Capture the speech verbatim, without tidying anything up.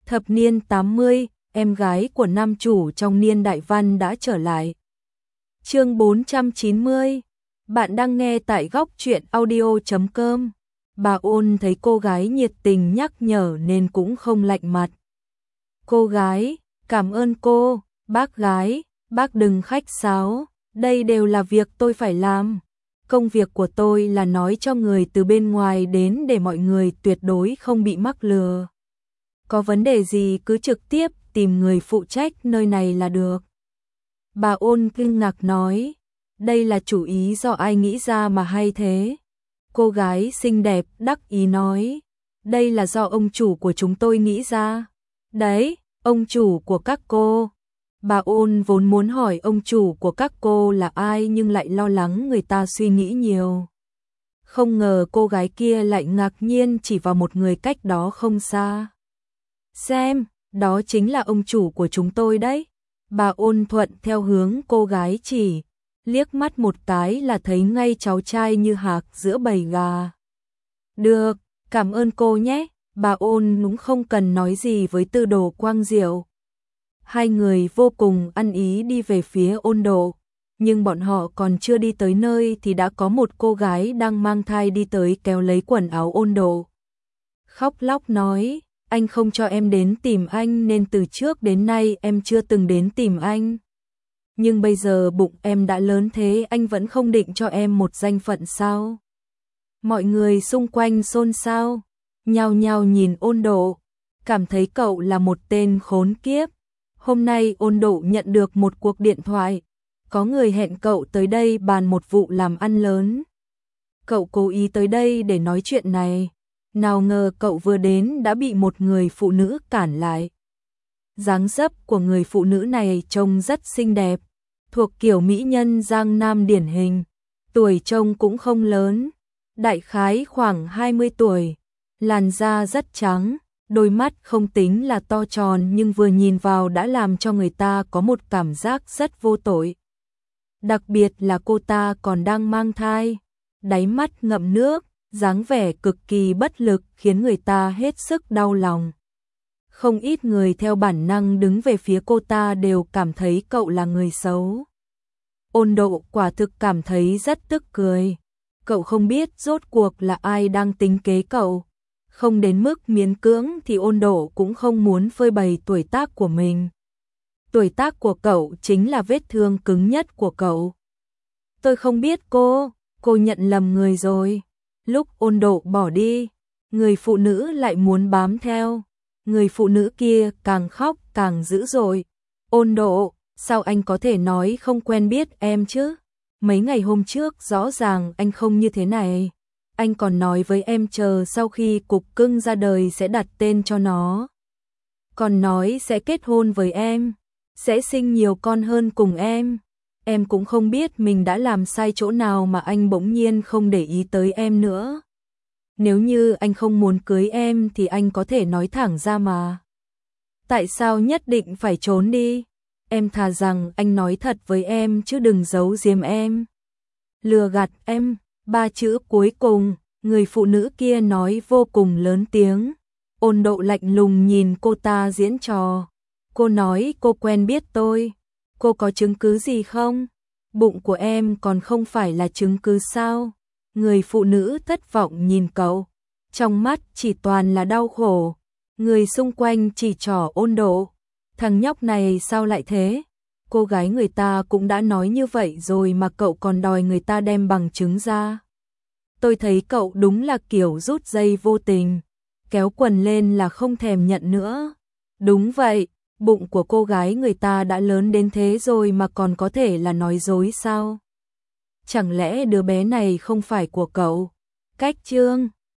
Thập niên tám mươi, em gái của nam chủ trong niên đại văn đã trở lại. Chương bốn trăm chín mươi. Bạn đang nghe tại góc truyện audio chấm com. Bà Ôn thấy cô gái nhiệt tình nhắc nhở nên cũng không lạnh mặt. Cô gái, cảm ơn cô. Bác gái, bác đừng khách sáo, đây đều là việc tôi phải làm. Công việc của tôi là nói cho người từ bên ngoài đến để mọi người tuyệt đối không bị mắc lừa. Có vấn đề gì cứ trực tiếp tìm người phụ trách nơi này là được. Bà Ôn kinh ngạc nói, đây là chủ ý do ai nghĩ ra mà hay thế? Cô gái xinh đẹp đắc ý nói, đây là do ông chủ của chúng tôi nghĩ ra. Đấy, ông chủ của các cô. Bà Ôn vốn muốn hỏi ông chủ của các cô là ai nhưng lại lo lắng người ta suy nghĩ nhiều. Không ngờ cô gái kia lại ngạc nhiên chỉ vào một người cách đó không xa. Xem, đó chính là ông chủ của chúng tôi đấy. Bà Ôn thuận theo hướng cô gái chỉ, liếc mắt một cái là thấy ngay cháu trai như hạc giữa bầy gà. Được, cảm ơn cô nhé. Bà Ôn cũng không cần nói gì với Tư Đồ Quang Diệu. Hai người vô cùng ăn ý đi về phía Ôn Độ, nhưng bọn họ còn chưa đi tới nơi thì đã có một cô gái đang mang thai đi tới kéo lấy quần áo Ôn Độ. Khóc lóc nói, anh không cho em đến tìm anh nên từ trước đến nay em chưa từng đến tìm anh. Nhưng bây giờ bụng em đã lớn thế anh vẫn không định cho em một danh phận sao? Mọi người xung quanh xôn xao, nhao nhao nhìn Ôn Độ, cảm thấy cậu là một tên khốn kiếp. Hôm nay Ôn Độ nhận được một cuộc điện thoại, có người hẹn cậu tới đây bàn một vụ làm ăn lớn. Cậu cố ý tới đây để nói chuyện này, nào ngờ cậu vừa đến đã bị một người phụ nữ cản lại. Dáng dấp của người phụ nữ này trông rất xinh đẹp, thuộc kiểu mỹ nhân Giang Nam điển hình, tuổi trông cũng không lớn, đại khái khoảng hai mươi tuổi, làn da rất trắng. Đôi mắt không tính là to tròn nhưng vừa nhìn vào đã làm cho người ta có một cảm giác rất vô tội. Đặc biệt là cô ta còn đang mang thai, đáy mắt ngậm nước, dáng vẻ cực kỳ bất lực khiến người ta hết sức đau lòng. Không ít người theo bản năng đứng về phía cô ta đều cảm thấy cậu là người xấu. Ôn Độ quả thực cảm thấy rất tức cười. Cậu không biết rốt cuộc là ai đang tính kế cậu. Không đến mức miễn cưỡng thì Ôn Độ cũng không muốn phơi bày tuổi tác của mình. Tuổi tác của cậu chính là vết thương cứng nhất của cậu. Tôi không biết cô, cô nhận lầm người rồi. Lúc Ôn Độ bỏ đi, người phụ nữ lại muốn bám theo. Người phụ nữ kia càng khóc càng dữ dội. Ôn Độ, sao anh có thể nói không quen biết em chứ? Mấy ngày hôm trước rõ ràng anh không như thế này. Anh còn nói với em chờ sau khi cục cưng ra đời sẽ đặt tên cho nó. Còn nói sẽ kết hôn với em, sẽ sinh nhiều con hơn cùng em. Em cũng không biết mình đã làm sai chỗ nào mà anh bỗng nhiên không để ý tới em nữa. Nếu như anh không muốn cưới em thì anh có thể nói thẳng ra mà. Tại sao nhất định phải trốn đi? Em thà rằng anh nói thật với em chứ đừng giấu giếm em. Lừa gạt em. Ba chữ cuối cùng, người phụ nữ kia nói vô cùng lớn tiếng. Ôn Độ lạnh lùng nhìn cô ta diễn trò. Cô nói cô quen biết tôi. Cô có chứng cứ gì không? Bụng của em còn không phải là chứng cứ sao? Người phụ nữ thất vọng nhìn cậu. Trong mắt chỉ toàn là đau khổ. Người xung quanh chỉ trỏ Ôn Độ. Thằng nhóc này sao lại thế? Cô gái người ta cũng đã nói như vậy rồi mà cậu còn đòi người ta đem bằng chứng ra. Tôi thấy cậu đúng là kiểu rút dây vô tình, kéo quần lên là không thèm nhận nữa. Đúng vậy, bụng của cô gái người ta đã lớn đến thế rồi mà còn có thể là nói dối sao? Chẳng lẽ đứa bé này không phải của cậu? Cách chương